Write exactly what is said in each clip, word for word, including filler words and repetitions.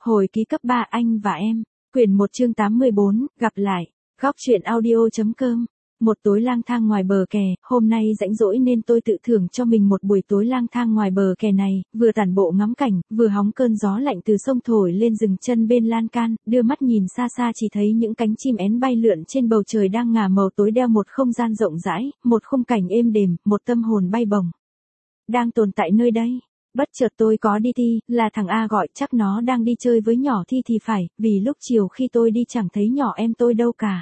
Hồi ký cấp ba anh và em. Quyển một chương tám mươi bốn, gặp lại. Góc truyện audio.com. Một tối lang thang ngoài bờ kè, hôm nay rảnh rỗi nên tôi tự thưởng cho mình một buổi tối lang thang ngoài bờ kè này, vừa tản bộ ngắm cảnh, vừa hóng cơn gió lạnh từ sông thổi lên rừng chân bên lan can, đưa mắt nhìn xa xa chỉ thấy những cánh chim én bay lượn trên bầu trời đang ngả màu tối đeo một không gian rộng rãi, một khung cảnh êm đềm, một tâm hồn bay bổng. Đang tồn tại nơi đây. Bất chợt tôi có đi thi, là thằng A gọi, chắc nó đang đi chơi với nhỏ Thi thì phải, vì lúc chiều khi tôi đi chẳng thấy nhỏ em tôi đâu cả.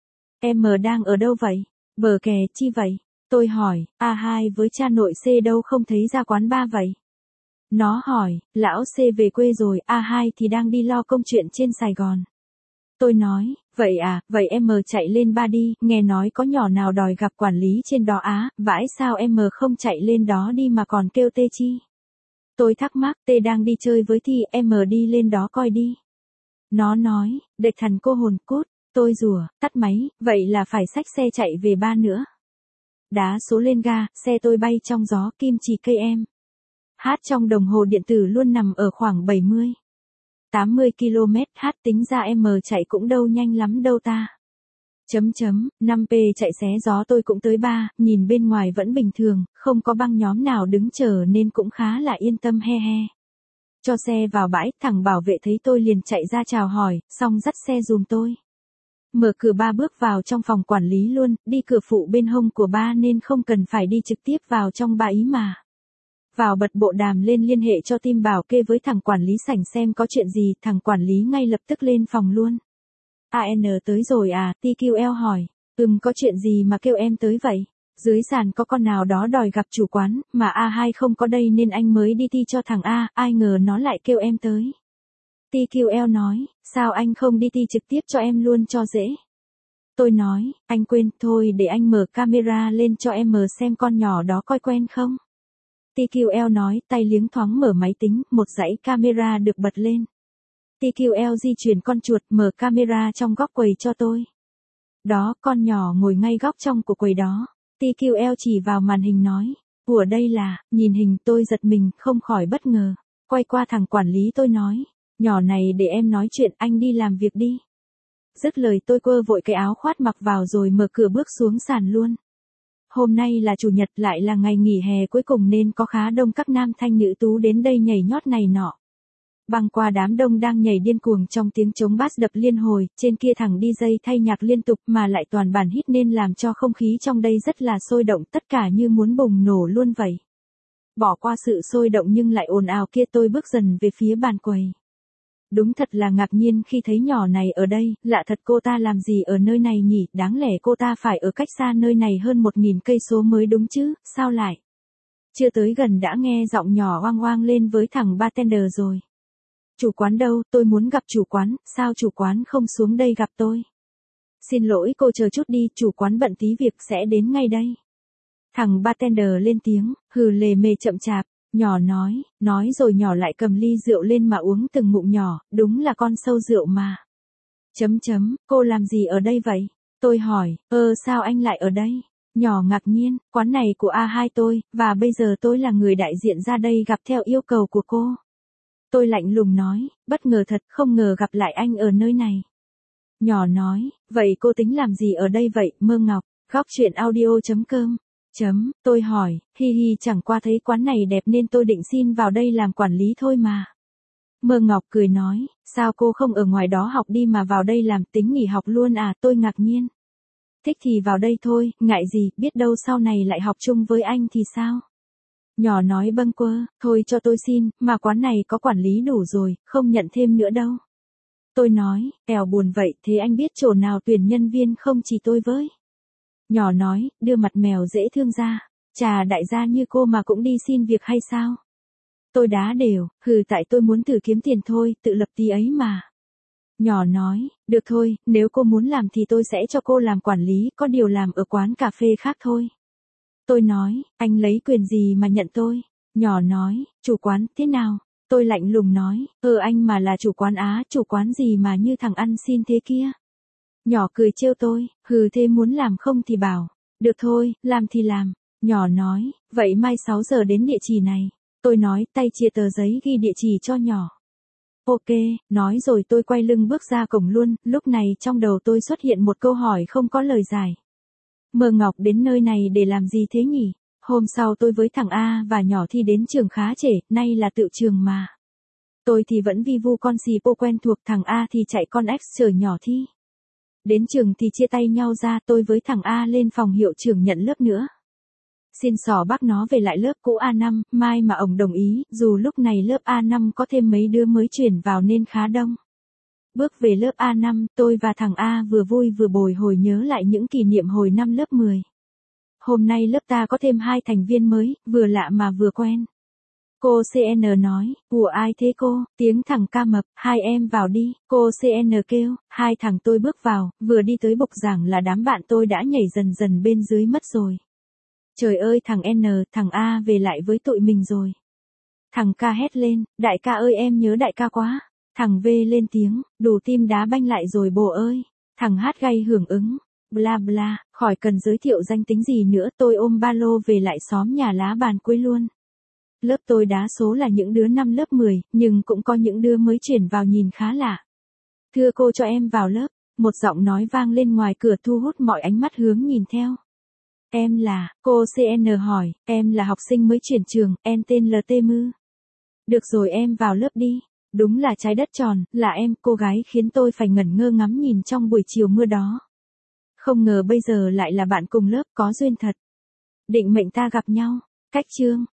Em M đang ở đâu vậy? Bờ kè chi vậy? Tôi hỏi, A hai với cha nội C đâu không thấy ra quán ba vậy? Nó hỏi, lão C về quê rồi, A hai thì đang đi lo công chuyện trên Sài Gòn. Tôi nói, vậy à, vậy em M chạy lên ba đi, nghe nói có nhỏ nào đòi gặp quản lý trên đó á, vãi sao em M không chạy lên đó đi mà còn kêu T chi? Tôi thắc mắc, T đang đi chơi với Thi, em M đi lên đó coi đi. Nó nói, đệt thằng cô hồn cút, tôi rủa, tắt máy, vậy là phải xách xe chạy về ba nữa. Đá số lên ga, xe tôi bay trong gió, kim chỉ cây em. Hát trong đồng hồ điện tử luôn nằm ở khoảng bảy mươi, tám mươi ki lô mét, hát tính ra em M chạy cũng đâu nhanh lắm đâu ta. Chấm chấm, năm p chạy xé gió tôi cũng tới ba, nhìn bên ngoài vẫn bình thường, không có băng nhóm nào đứng chờ nên cũng khá là yên tâm he he. Cho xe vào bãi, thằng bảo vệ thấy tôi liền chạy ra chào hỏi, xong dắt xe dùm tôi. Mở cửa ba bước vào trong phòng quản lý luôn, đi cửa phụ bên hông của ba nên không cần phải đi trực tiếp vào trong ba ý mà. Vào bật bộ đàm lên liên hệ cho team bảo kê với thằng quản lý sảnh xem có chuyện gì, thằng quản lý ngay lập tức lên phòng luôn. a en tới rồi à, tê quy lờ hỏi, ừm có chuyện gì mà kêu em tới vậy? Dưới sàn có con nào đó đòi gặp chủ quán, mà A hai không có đây nên anh mới đi thi cho thằng A, ai ngờ nó lại kêu em tới. tê quy lờ nói, sao anh không đi thi trực tiếp cho em luôn cho dễ? Tôi nói, anh quên, thôi để anh mở camera lên cho em xem con nhỏ đó coi quen không? tê quy lờ nói, tay liếng thoáng mở máy tính, một dãy camera được bật lên. tê quy lờ di chuyển con chuột mở camera trong góc quầy cho tôi. Đó, con nhỏ ngồi ngay góc trong của quầy đó. tê quy lờ chỉ vào màn hình nói, ủa đây là, nhìn hình tôi giật mình, không khỏi bất ngờ. Quay qua thằng quản lý tôi nói, nhỏ này để em nói chuyện, anh đi làm việc đi. Dứt lời tôi quơ vội cái áo khoác mặc vào rồi mở cửa bước xuống sàn luôn. Hôm nay là chủ nhật lại là ngày nghỉ hè cuối cùng nên có khá đông các nam thanh nữ tú đến đây nhảy nhót này nọ. Băng qua đám đông đang nhảy điên cuồng trong tiếng trống bass đập liên hồi, trên kia thằng đi jây thay nhạc liên tục mà lại toàn bản hit nên làm cho không khí trong đây rất là sôi động, tất cả như muốn bùng nổ luôn vậy. Bỏ qua sự sôi động nhưng lại ồn ào kia tôi bước dần về phía bàn quầy. Đúng thật là ngạc nhiên khi thấy nhỏ này ở đây, lạ thật cô ta làm gì ở nơi này nhỉ, đáng lẽ cô ta phải ở cách xa nơi này hơn một nghìn cây số mới đúng chứ, sao lại? Chưa tới gần đã nghe giọng nhỏ oang oang lên với thằng bartender rồi. Chủ quán đâu, tôi muốn gặp chủ quán, sao chủ quán không xuống đây gặp tôi? Xin lỗi cô chờ chút đi, chủ quán bận tí việc sẽ đến ngay đây. Thằng bartender lên tiếng, hừ lề mề chậm chạp, nhỏ nói, nói rồi nhỏ lại cầm ly rượu lên mà uống từng ngụm nhỏ, đúng là con sâu rượu mà. Chấm chấm, cô làm gì ở đây vậy? Tôi hỏi, ơ sao anh lại ở đây? Nhỏ ngạc nhiên, quán này của A hai tôi, và bây giờ tôi là người đại diện ra đây gặp theo yêu cầu của cô. Tôi lạnh lùng nói, bất ngờ thật, không ngờ gặp lại anh ở nơi này. Nhỏ nói, vậy cô tính làm gì ở đây vậy, Mơ Ngọc? Góc truyện audio.com. Chấm, tôi hỏi, hi hi chẳng qua thấy quán này đẹp nên tôi định xin vào đây làm quản lý thôi mà. Mơ Ngọc cười nói, sao cô không ở ngoài đó học đi mà vào đây làm, tính nghỉ học luôn à, tôi ngạc nhiên. Thích thì vào đây thôi, ngại gì, biết đâu sau này lại học chung với anh thì sao? Nhỏ nói bâng quơ, thôi cho tôi xin, mà quán này có quản lý đủ rồi, không nhận thêm nữa đâu. Tôi nói, kẻo buồn vậy, thế anh biết chỗ nào tuyển nhân viên không chỉ tôi với? Nhỏ nói, đưa mặt mèo dễ thương ra, chà đại gia như cô mà cũng đi xin việc hay sao? Tôi đá đều, hừ tại tôi muốn thử kiếm tiền thôi, tự lập tí ấy mà. Nhỏ nói, được thôi, nếu cô muốn làm thì tôi sẽ cho cô làm quản lý, có điều làm ở quán cà phê khác thôi. Tôi nói, anh lấy quyền gì mà nhận tôi? Nhỏ nói, chủ quán, thế nào? Tôi lạnh lùng nói, ờ anh mà là chủ quán á, chủ quán gì mà như thằng ăn xin thế kia? Nhỏ cười trêu tôi, hừ thế muốn làm không thì bảo, được thôi, làm thì làm. Nhỏ nói, vậy mai sáu giờ đến địa chỉ này. Tôi nói, tay chia tờ giấy ghi địa chỉ cho nhỏ. Ok, nói rồi tôi quay lưng bước ra cổng luôn, lúc này trong đầu tôi xuất hiện một câu hỏi không có lời giải. Mơ Ngọc đến nơi này để làm gì thế nhỉ? Hôm sau tôi với thằng A và nhỏ Thi đến trường khá trễ, nay là tự trường mà. Tôi thì vẫn vi vu con xì po quen thuộc, thằng A thì chạy con X chở nhỏ Thi. Đến trường thì chia tay nhau ra, tôi với thằng A lên phòng hiệu trưởng nhận lớp nữa. Xin xỏ bác nó về lại lớp cũ A năm, mai mà ổng đồng ý, dù lúc này lớp A năm có thêm mấy đứa mới chuyển vào nên khá đông. Bước về lớp A năm, tôi và thằng A vừa vui vừa bồi hồi nhớ lại những kỷ niệm hồi năm lớp mười. Hôm nay lớp ta có thêm hai thành viên mới, vừa lạ mà vừa quen. Cô xê en nói, của ai thế cô? Tiếng thằng Ca mập, hai em vào đi, cô xê en kêu, hai thằng tôi bước vào, vừa đi tới bục giảng là đám bạn tôi đã nhảy dần dần bên dưới mất rồi. Trời ơi thằng N, thằng A về lại với tụi mình rồi. Thằng Ca hét lên, đại ca ơi em nhớ đại ca quá. Thằng V lên tiếng, đủ tim đá banh lại rồi bồ ơi. Thằng H gay hưởng ứng, bla bla, khỏi cần giới thiệu danh tính gì nữa, tôi ôm ba lô về lại xóm nhà lá bàn cuối luôn. Lớp tôi đa số là những đứa năm lớp mười, nhưng cũng có những đứa mới chuyển vào nhìn khá lạ. Thưa cô cho em vào lớp, một giọng nói vang lên ngoài cửa thu hút mọi ánh mắt hướng nhìn theo. Em là, cô xê en hỏi, em là học sinh mới chuyển trường, em tên lờ tê mư. Được rồi em vào lớp đi. Đúng là trái đất tròn, là em, cô gái khiến tôi phải ngẩn ngơ ngắm nhìn trong buổi chiều mưa đó. Không ngờ bây giờ lại là bạn cùng lớp, có duyên thật. Định mệnh ta gặp nhau. Cách chương.